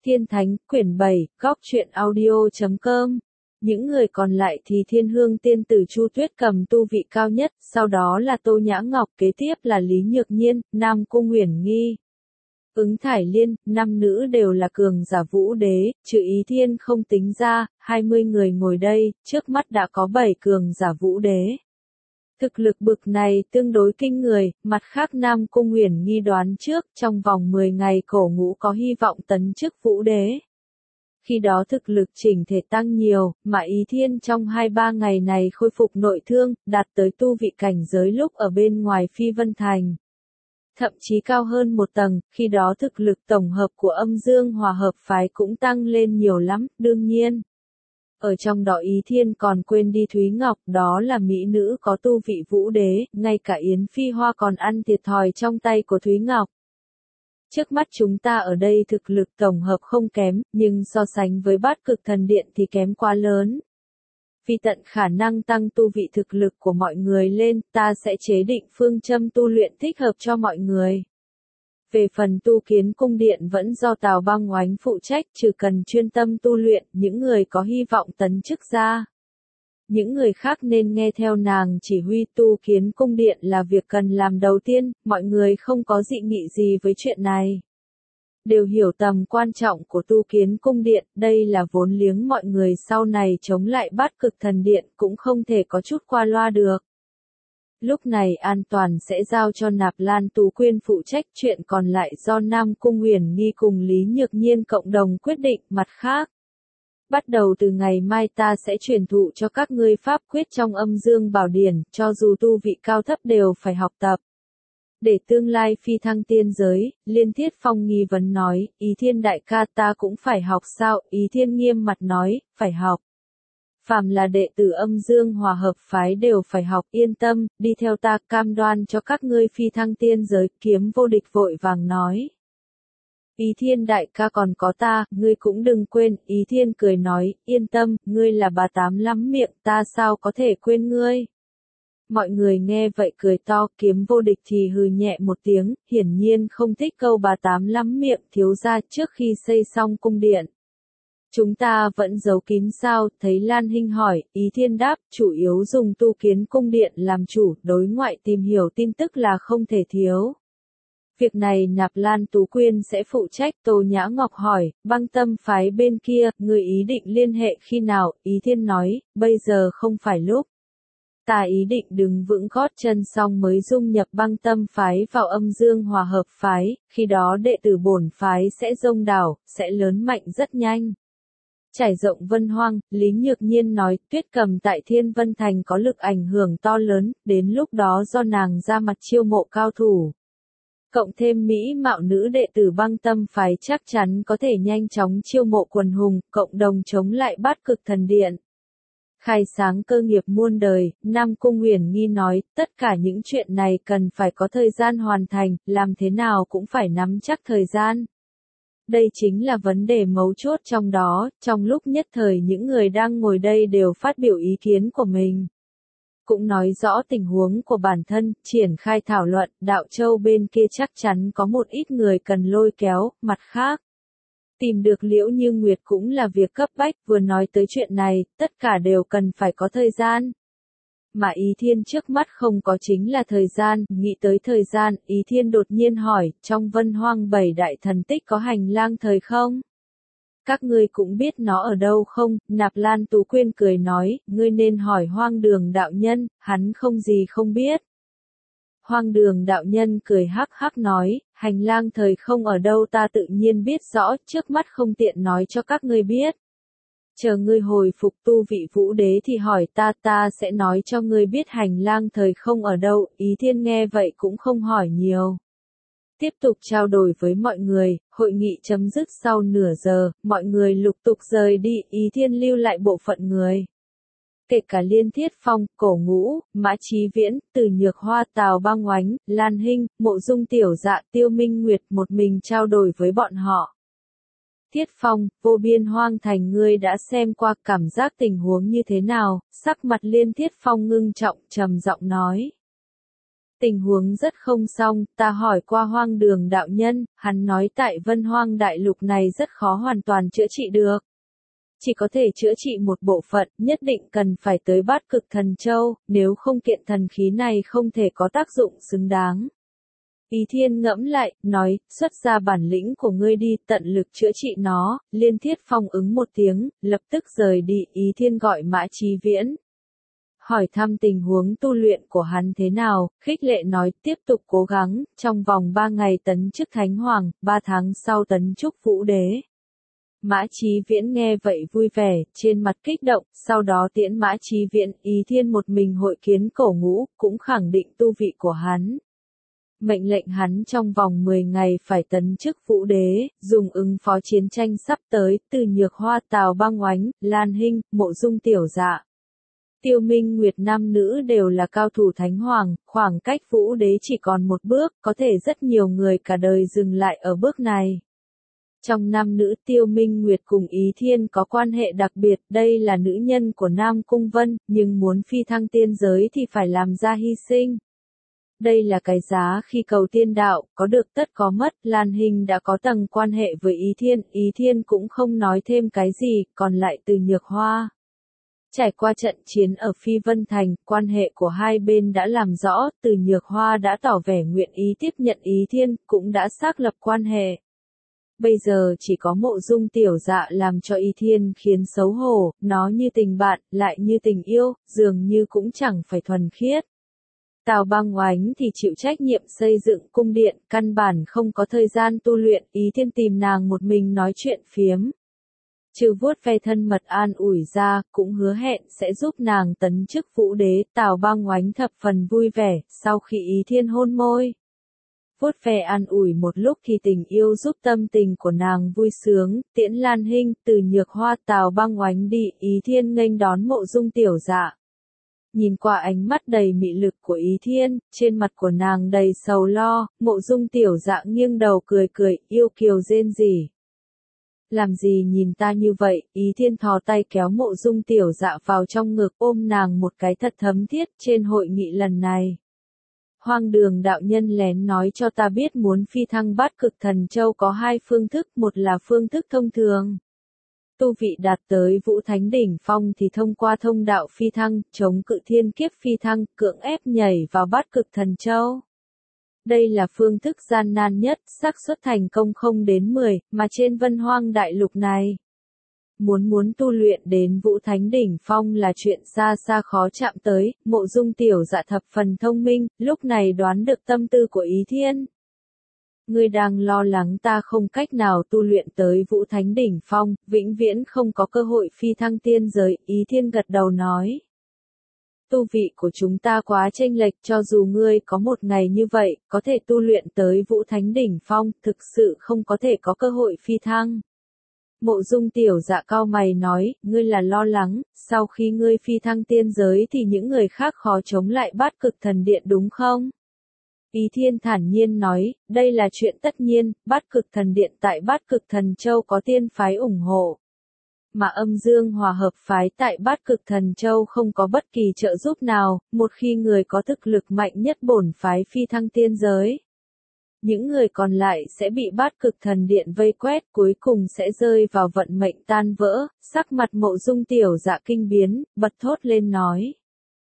Thiên Thánh, quyển 7, góc truyện audio.com. Những người còn lại thì Thiên Hương Tiên Tử Chu Tuyết cầm tu vị cao nhất, sau đó là Tô Nhã Ngọc, kế tiếp là Lý Nhược Nhiên, Nam Cung Uyển Nghi, Ứng Thải Liên, năm nữ đều là cường giả vũ đế, trừ Ý Thiên không tính ra, 20 người ngồi đây, trước mắt đã có 7 cường giả vũ đế. Thực lực bực này tương đối kinh người, mặt khác Nam Cung Uyển Nghi đoán trước, trong vòng 10 ngày Cổ Ngũ có hy vọng tấn chức vũ đế. Khi đó thực lực chỉnh thể tăng nhiều, mà Ý Thiên trong 2-3 ngày này khôi phục nội thương, đạt tới tu vị cảnh giới lúc ở bên ngoài Phi Vân Thành. Thậm chí cao hơn một tầng, khi đó thực lực tổng hợp của Âm Dương Hòa Hợp Phái cũng tăng lên nhiều lắm, đương nhiên. Ở trong đó Ý Thiên còn quên đi Thúy Ngọc, đó là mỹ nữ có tu vị vũ đế, ngay cả Yến Phi Hoa còn ăn thiệt thòi trong tay của Thúy Ngọc. Trước mắt chúng ta ở đây thực lực tổng hợp không kém, nhưng so sánh với Bát Cực Thần Điện thì kém quá lớn. Vì tận khả năng tăng tu vị thực lực của mọi người lên, ta sẽ chế định phương châm tu luyện thích hợp cho mọi người. Về phần tu Kiến Cung Điện vẫn do Tào Băng Oánh phụ trách, trừ cần chuyên tâm tu luyện, những người có hy vọng tấn chức ra. Những người khác nên nghe theo nàng chỉ huy tu Kiến Cung Điện là việc cần làm đầu tiên, mọi người không có dị nghị gì với chuyện này. Đều hiểu tầm quan trọng của tu Kiến Cung Điện, đây là vốn liếng mọi người sau này chống lại Bát Cực Thần Điện cũng không thể có chút qua loa được. Lúc này an toàn sẽ giao cho Nạp Lan Tú Quyên phụ trách, chuyện còn lại do Nam Cung Uyển Nghi cùng Lý Nhược Nhiên cộng đồng quyết định. Mặt khác, bắt đầu từ ngày mai ta sẽ truyền thụ cho các ngươi pháp quyết trong Âm Dương Bảo Điển, cho dù tu vị cao thấp đều phải học tập. Để tương lai phi thăng tiên giới, Liên Thiết Phong nghi vấn nói, Ý Thiên đại ca ta cũng phải học sao? Ý Thiên nghiêm mặt nói, phải học. Phàm là đệ tử Âm Dương Hòa Hợp Phái đều phải học, yên tâm, đi theo ta, cam đoan cho các ngươi phi thăng tiên giới. Kiếm Vô Địch vội vàng nói. Ý Thiên đại ca còn có ta, ngươi cũng đừng quên. Ý Thiên cười nói, yên tâm, ngươi là bà Tám lắm miệng, ta sao có thể quên ngươi. Mọi người nghe vậy cười to, Kiếm Vô Địch thì hừ nhẹ một tiếng, hiển nhiên không thích câu bà Tám lắm miệng. Thiếu gia, trước khi xây xong cung điện, chúng ta vẫn giấu kín sao? Thấy Lan Hinh hỏi, Ý Thiên đáp, chủ yếu dùng tu Kiến Cung Điện làm chủ, đối ngoại tìm hiểu tin tức là không thể thiếu. Việc này Nạp Lan Tú Quyên sẽ phụ trách. Tô Nhã Ngọc hỏi, Băng Tâm phái bên kia, người ý định liên hệ khi nào? Ý Thiên nói, bây giờ không phải lúc. Ta ý định đứng vững gót chân xong mới dung nhập Băng Tâm phái vào Âm Dương Hòa Hợp Phái, khi đó đệ tử bổn phái sẽ dông đảo, sẽ lớn mạnh rất nhanh. Trải rộng Vân Hoang, Lý Nhược Nhiên nói, Tuyết Cầm tại Thiên Vân Thành có lực ảnh hưởng to lớn, đến lúc đó do nàng ra mặt chiêu mộ cao thủ. Cộng thêm mỹ mạo nữ đệ tử Băng Tâm phái chắc chắn có thể nhanh chóng chiêu mộ quần hùng, cộng đồng chống lại Bát Cực Thần Điện. Khai sáng cơ nghiệp muôn đời, Nam Cung Uyển Nghi nói, tất cả những chuyện này cần phải có thời gian hoàn thành, làm thế nào cũng phải nắm chắc thời gian. Đây chính là vấn đề mấu chốt trong đó, trong lúc nhất thời những người đang ngồi đây đều phát biểu ý kiến của mình. Cũng nói rõ tình huống của bản thân, triển khai thảo luận, Đạo Châu bên kia chắc chắn có một ít người cần lôi kéo, mặt khác. Tìm được Liễu Như Nguyệt cũng là việc cấp bách, vừa nói tới chuyện này, tất cả đều cần phải có thời gian. Mà Ý Thiên trước mắt không có chính là thời gian, nghĩ tới thời gian, Ý Thiên đột nhiên hỏi, trong Vân Hoang 7 đại thần tích có hành lang thời không? Các ngươi cũng biết nó ở đâu không? Nạp Lan Tú Quyên cười nói, ngươi nên hỏi Hoang Đường đạo nhân, hắn không gì không biết. Hoang Đường đạo nhân cười hắc hắc nói, hành lang thời không ở đâu ta tự nhiên biết rõ, trước mắt không tiện nói cho các ngươi biết. Chờ ngươi hồi phục tu vị vũ đế thì hỏi ta sẽ nói cho ngươi biết hành lang thời không ở đâu. Ý Thiên nghe vậy cũng không hỏi nhiều. Tiếp tục trao đổi với mọi người, hội nghị chấm dứt sau nửa giờ, mọi người lục tục rời đi, Ý Thiên lưu lại bộ phận người. Kể cả Liên Thiết Phong, Cổ Ngũ, Mã Chí Viễn, Từ Nhược Hoa, Tào Băng Oánh, Lan Hinh, Mộ Dung Tiểu Dạ, Tiêu Minh Nguyệt một mình trao đổi với bọn họ. Thiết Phong, Vô Biên Hoang Thành ngươi đã xem qua, cảm giác tình huống như thế nào? Sắc mặt Liên Thiết Phong ngưng trọng, trầm giọng nói. Tình huống rất không xong, ta hỏi qua Hoang Đường đạo nhân, hắn nói tại Vân Hoang đại lục này rất khó hoàn toàn chữa trị được. Chỉ có thể chữa trị một bộ phận, nhất định cần phải tới Bát Cực Thần Châu, nếu không kiện thần khí này không thể có tác dụng xứng đáng. Ý Thiên ngẫm lại, nói, xuất ra bản lĩnh của ngươi đi, tận lực chữa trị nó. Liên Thiết Phong ứng một tiếng, lập tức rời đi. Ý Thiên gọi Mã Chí Viễn, hỏi thăm tình huống tu luyện của hắn thế nào, khích lệ nói tiếp tục cố gắng, trong vòng 3 ngày tấn chức Thánh Hoàng, 3 tháng sau tấn chức Vũ Đế. Mã Chí Viễn nghe vậy vui vẻ, trên mặt kích động, sau đó tiễn Mã Chí Viễn. Ý Thiên một mình hội kiến Cổ Ngũ, cũng khẳng định tu vị của hắn. Mệnh lệnh hắn trong vòng 10 ngày phải tấn chức Vũ Đế, dùng ứng phó chiến tranh sắp tới, từ Nhược Hoa, Tào Băng Oánh, Lan Hinh, Mộ Dung Tiểu Dạ, Tiêu Minh Nguyệt nam nữ đều là cao thủ Thánh Hoàng, khoảng cách Vũ Đế chỉ còn một bước, có thể rất nhiều người cả đời dừng lại ở bước này. Trong nam nữ Tiêu Minh Nguyệt cùng Ý Thiên có quan hệ đặc biệt, đây là nữ nhân của Nam Cung Vân, nhưng muốn phi thăng tiên giới thì phải làm ra hy sinh. Đây là cái giá khi cầu tiên đạo, có được tất có mất. Lan Hinh đã có tầng quan hệ với Ý Thiên cũng không nói thêm cái gì, còn lại Từ Nhược Hoa. Trải qua trận chiến ở Phi Vân Thành, quan hệ của hai bên đã làm rõ, Từ Nhược Hoa đã tỏ vẻ nguyện ý tiếp nhận Ý Thiên, cũng đã xác lập quan hệ. Bây giờ chỉ có Mộ Dung Tiểu Dạ làm cho Ý Thiên khiến xấu hổ, nó như tình bạn, lại như tình yêu, dường như cũng chẳng phải thuần khiết. Tào Băng Oánh thì chịu trách nhiệm xây dựng cung điện, căn bản không có thời gian tu luyện. Ý Thiên tìm nàng một mình nói chuyện phiếm. Trừ vuốt ve thân mật an ủi ra, cũng hứa hẹn sẽ giúp nàng tấn chức Vũ Đế. Tào Băng Oánh thập phần vui vẻ, sau khi Ý Thiên hôn môi. Vuốt ve an ủi một lúc thì tình yêu giúp tâm tình của nàng vui sướng, tiễn Lan Hinh, Từ Nhược Hoa, Tào Băng Oánh đi. Ý Thiên nghênh đón Mộ Dung Tiểu Dạ. Nhìn qua ánh mắt đầy mị lực của Ý Thiên, trên mặt của nàng đầy sầu lo, Mộ Dung Tiểu Dạ nghiêng đầu cười cười, yêu kiều rên rỉ. Làm gì nhìn ta như vậy? Ý Thiên thò tay kéo Mộ Dung Tiểu Dạ vào trong ngực, ôm nàng một cái thật thấm thiết. Trên hội nghị lần này, Hoang Đường đạo nhân lén nói cho ta biết muốn phi thăng Bát Cực Thần Châu có 2 phương thức, một là phương thức thông thường. Tu vị đạt tới Vũ Thánh đỉnh phong thì thông qua thông đạo phi thăng, chống cự thiên kiếp phi thăng, cưỡng ép nhảy vào Bát Cực Thần Châu. Đây là phương thức gian nan nhất, xác suất thành công không đến 10, mà trên Vân Hoang đại lục này, muốn tu luyện đến Vũ Thánh đỉnh phong là chuyện xa xa khó chạm tới. Mộ Dung Tiểu Dạ thập phần thông minh, lúc này đoán được tâm tư của Ý Thiên. Ngươi đang lo lắng ta không cách nào tu luyện tới Vũ Thánh đỉnh phong, vĩnh viễn không có cơ hội phi thăng tiên giới. Ý Thiên gật đầu nói. Tu vị của chúng ta quá chênh lệch, cho dù ngươi có một ngày như vậy, có thể tu luyện tới Vũ Thánh đỉnh phong, thực sự không có thể có cơ hội phi thăng. Mộ Dung Tiểu Dạ cau mày nói, ngươi là lo lắng, sau khi ngươi phi thăng tiên giới thì những người khác khó chống lại Bát Cực Thần Điện đúng không? Ý Thiên thản nhiên nói, đây là chuyện tất nhiên, Bát Cực Thần Điện tại Bát Cực Thần Châu có tiên phái ủng hộ. Mà Âm Dương Hòa Hợp phái tại Bát Cực Thần Châu không có bất kỳ trợ giúp nào, một khi người có thực lực mạnh nhất bổn phái phi thăng tiên giới. Những người còn lại sẽ bị Bát Cực Thần Điện vây quét, cuối cùng sẽ rơi vào vận mệnh tan vỡ. Sắc mặt Mộ Dung Tiểu Dạ kinh biến, bật thốt lên nói.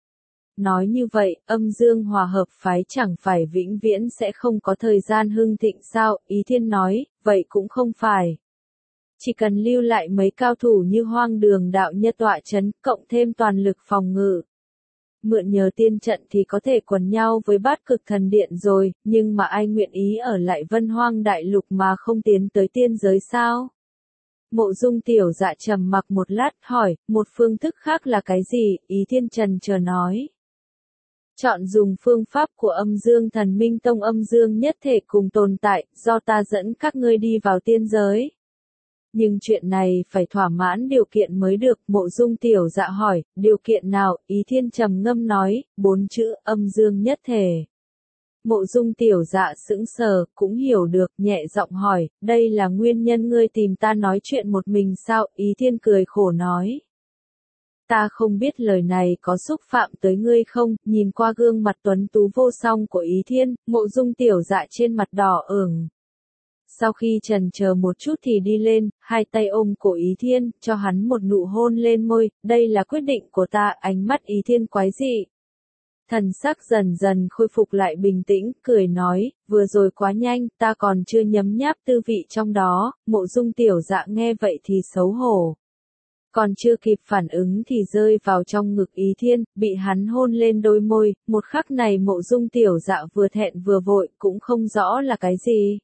Nói như vậy, Âm Dương Hòa Hợp phái chẳng phải vĩnh viễn sẽ không có thời gian hưng thịnh sao? Ý Thiên nói, vậy cũng không phải. Chỉ cần lưu lại mấy cao thủ như Hoang Đường đạo nhân tọa chấn, cộng thêm toàn lực phòng ngự. Mượn nhờ tiên trận thì có thể quần nhau với Bát Cực Thần Điện rồi, nhưng mà ai nguyện ý ở lại Vân Hoang đại lục mà không tiến tới tiên giới sao? Mộ Dung Tiểu Dạ trầm mặc một lát, hỏi, một phương thức khác là cái gì? Ý Thiên trần chờ nói. Chọn dùng phương pháp của Âm Dương Thần Minh Tông, âm dương nhất thể cùng tồn tại, do ta dẫn các ngươi đi vào tiên giới. Nhưng chuyện này phải thỏa mãn điều kiện mới được. Mộ Dung Tiểu Dạ hỏi, điều kiện nào? Ý Thiên trầm ngâm nói, 4 chữ, âm dương nhất thể. Mộ Dung Tiểu Dạ sững sờ, cũng hiểu được, nhẹ giọng hỏi, đây là nguyên nhân ngươi tìm ta nói chuyện một mình sao? Ý Thiên cười khổ nói. Ta không biết lời này có xúc phạm tới ngươi không, nhìn qua gương mặt tuấn tú vô song của Ý Thiên, Mộ Dung tiểu dạ trên mặt đỏ ửng. Sau khi chần chờ một chút thì đi lên, hai tay ôm cổ Ý Thiên, cho hắn một nụ hôn lên môi, đây là quyết định của ta, ánh mắt Ý Thiên quái dị. Thần sắc dần dần khôi phục lại bình tĩnh, cười nói, vừa rồi quá nhanh, ta còn chưa nhấm nháp tư vị trong đó, Mộ Dung tiểu dạ nghe vậy thì xấu hổ. Còn chưa kịp phản ứng thì rơi vào trong ngực Ý Thiên, bị hắn hôn lên đôi môi, một khắc này Mộ Dung tiểu dạ vừa thẹn vừa vội, cũng không rõ là cái gì.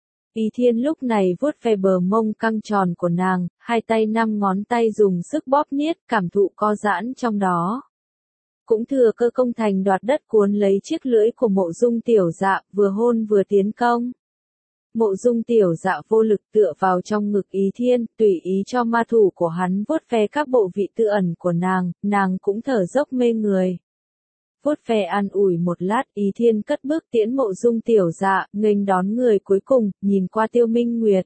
Ý Thiên lúc này vuốt ve bờ mông căng tròn của nàng, hai tay 5 ngón tay dùng sức bóp niết, cảm thụ co giãn trong đó. Cũng thừa cơ công thành đoạt đất cuốn lấy chiếc lưỡi của Mộ Dung tiểu dạ, vừa hôn vừa tiến công. Mộ Dung tiểu dạ vô lực tựa vào trong ngực Ý Thiên, tùy ý cho ma thủ của hắn vuốt ve các bộ vị tư ẩn của nàng cũng thở dốc mê người. Vuốt ve an ủi một lát, Ý Thiên cất bước tiễn Mộ Dung tiểu dạ, nghênh đón người cuối cùng, nhìn qua Tiêu Minh Nguyệt.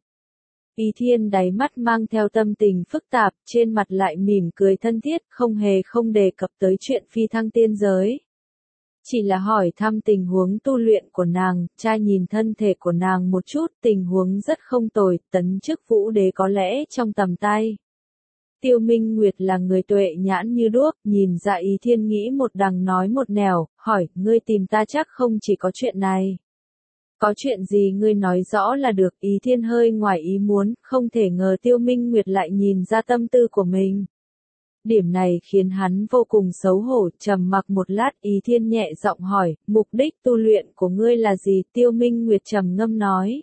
Ý Thiên đáy mắt mang theo tâm tình phức tạp, trên mặt lại mỉm cười thân thiết, không đề cập tới chuyện phi thăng tiên giới. Chỉ là hỏi thăm tình huống tu luyện của nàng, trai nhìn thân thể của nàng một chút, tình huống rất không tồi, tấn chức vũ đế có lẽ trong tầm tay. Tiêu Minh Nguyệt là người tuệ nhãn như đuốc, nhìn ra Ý Thiên nghĩ một đằng nói một nẻo, hỏi, ngươi tìm ta chắc không chỉ có chuyện này. Có chuyện gì ngươi nói rõ là được, Ý Thiên hơi ngoài ý muốn, không thể ngờ Tiêu Minh Nguyệt lại nhìn ra tâm tư của mình. Điểm này khiến hắn vô cùng xấu hổ, trầm mặc một lát, Ý Thiên nhẹ giọng hỏi, mục đích tu luyện của ngươi là gì, Tiêu Minh Nguyệt trầm ngâm nói.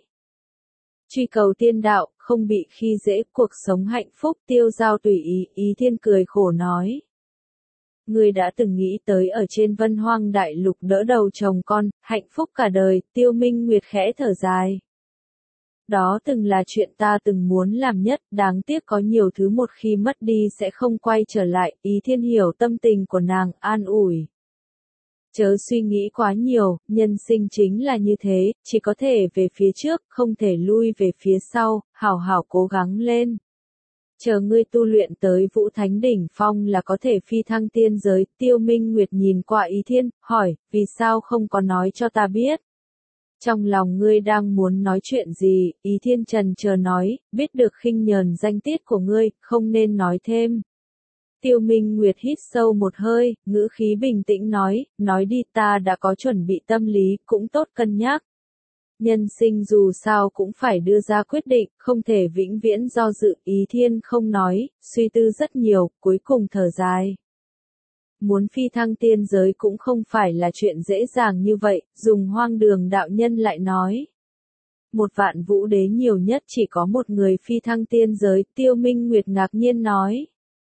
Truy cầu tiên đạo, không bị khi dễ, cuộc sống hạnh phúc, tiêu giao tùy ý, Ý Thiên cười khổ nói. Ngươi đã từng nghĩ tới ở trên Vân Hoang Đại Lục đỡ đầu chồng con, hạnh phúc cả đời, Tiêu Minh Nguyệt khẽ thở dài. Đó từng là chuyện ta từng muốn làm nhất, đáng tiếc có nhiều thứ một khi mất đi sẽ không quay trở lại, Ý Thiên hiểu tâm tình của nàng, an ủi. Chớ suy nghĩ quá nhiều, nhân sinh chính là như thế, chỉ có thể về phía trước, không thể lui về phía sau, hảo hảo cố gắng lên. Chờ ngươi tu luyện tới Vũ Thánh đỉnh phong là có thể phi thăng tiên giới, Tiêu Minh Nguyệt nhìn qua Ý Thiên, hỏi, vì sao không có nói cho ta biết? Trong lòng ngươi đang muốn nói chuyện gì, Ý Thiên trần chờ nói, biết được khinh nhờn danh tiết của ngươi, không nên nói thêm. Tiêu Minh Nguyệt hít sâu một hơi, ngữ khí bình tĩnh nói đi, ta đã có chuẩn bị tâm lý, cũng tốt cân nhắc. Nhân sinh dù sao cũng phải đưa ra quyết định, không thể vĩnh viễn do dự, Ý Thiên không nói, suy tư rất nhiều, cuối cùng thở dài. Muốn phi thăng tiên giới cũng không phải là chuyện dễ dàng như vậy, dùng Hoang Đường đạo nhân lại nói. Một vạn vũ đế nhiều nhất chỉ có một người phi thăng tiên giới, Tiêu Minh Nguyệt ngạc nhiên nói.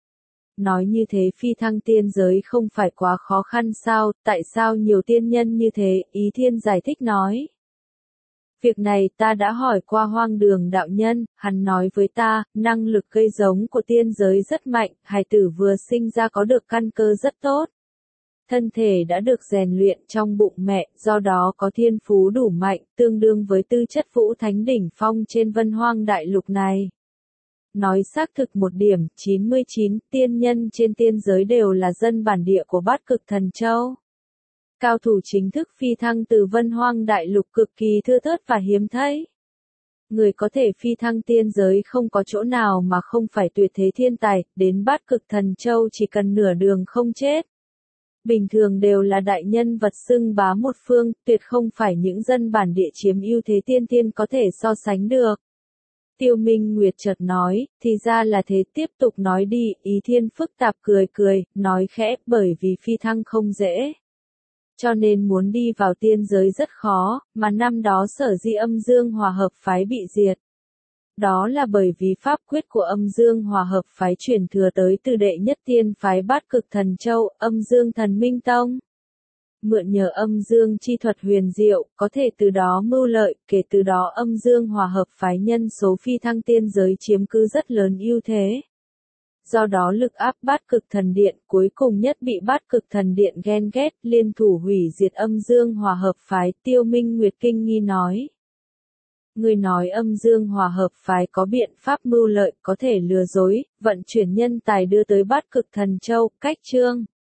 Nói như thế phi thăng tiên giới không phải quá khó khăn sao, tại sao nhiều tiên nhân như thế, Ý Thiên giải thích nói. Việc này ta đã hỏi qua Hoang Đường đạo nhân, hắn nói với ta, năng lực gây giống của tiên giới rất mạnh, hài tử vừa sinh ra có được căn cơ rất tốt. Thân thể đã được rèn luyện trong bụng mẹ, do đó có thiên phú đủ mạnh, tương đương với tư chất Vũ Thánh đỉnh phong trên Vân Hoang Đại Lục này. Nói xác thực một điểm, 99 tiên nhân trên tiên giới đều là dân bản địa của Bát Cực Thần Châu. Cao thủ chính thức phi thăng từ Vân Hoang Đại Lục cực kỳ thưa thớt và hiếm thấy. Người có thể phi thăng tiên giới không có chỗ nào mà không phải tuyệt thế thiên tài, đến Bát Cực Thần Châu chỉ cần nửa đường không chết. Bình thường đều là đại nhân vật xưng bá một phương, tuyệt không phải những dân bản địa chiếm ưu thế tiên có thể so sánh được. Tiêu Minh Nguyệt chợt nói, thì ra là thế, tiếp tục nói đi, Ý Thiên phức tạp cười, nói khẽ, bởi vì phi thăng không dễ. Cho nên muốn đi vào tiên giới rất khó, mà năm đó sở dĩ Âm Dương Hòa Hợp Phái bị diệt. Đó là bởi vì pháp quyết của Âm Dương Hòa Hợp Phái truyền thừa tới từ đệ nhất tiên phái Bát Cực Thần Châu, Âm Dương Thần Minh Tông. Mượn nhờ âm dương chi thuật huyền diệu, có thể từ đó mưu lợi, kể từ đó Âm Dương Hòa Hợp Phái nhân số phi thăng tiên giới chiếm cứ rất lớn ưu thế. Do đó lực áp Bát Cực Thần Điện, cuối cùng nhất bị Bát Cực Thần Điện ghen ghét, liên thủ hủy diệt Âm Dương Hòa Hợp Phái, Tiêu Minh Nguyệt kinh nghi nói. Ngươi nói âm dương hòa hợp phái có biện pháp mưu lợi có thể lừa dối, vận chuyển nhân tài đưa tới Bát Cực Thần Châu, cách chương.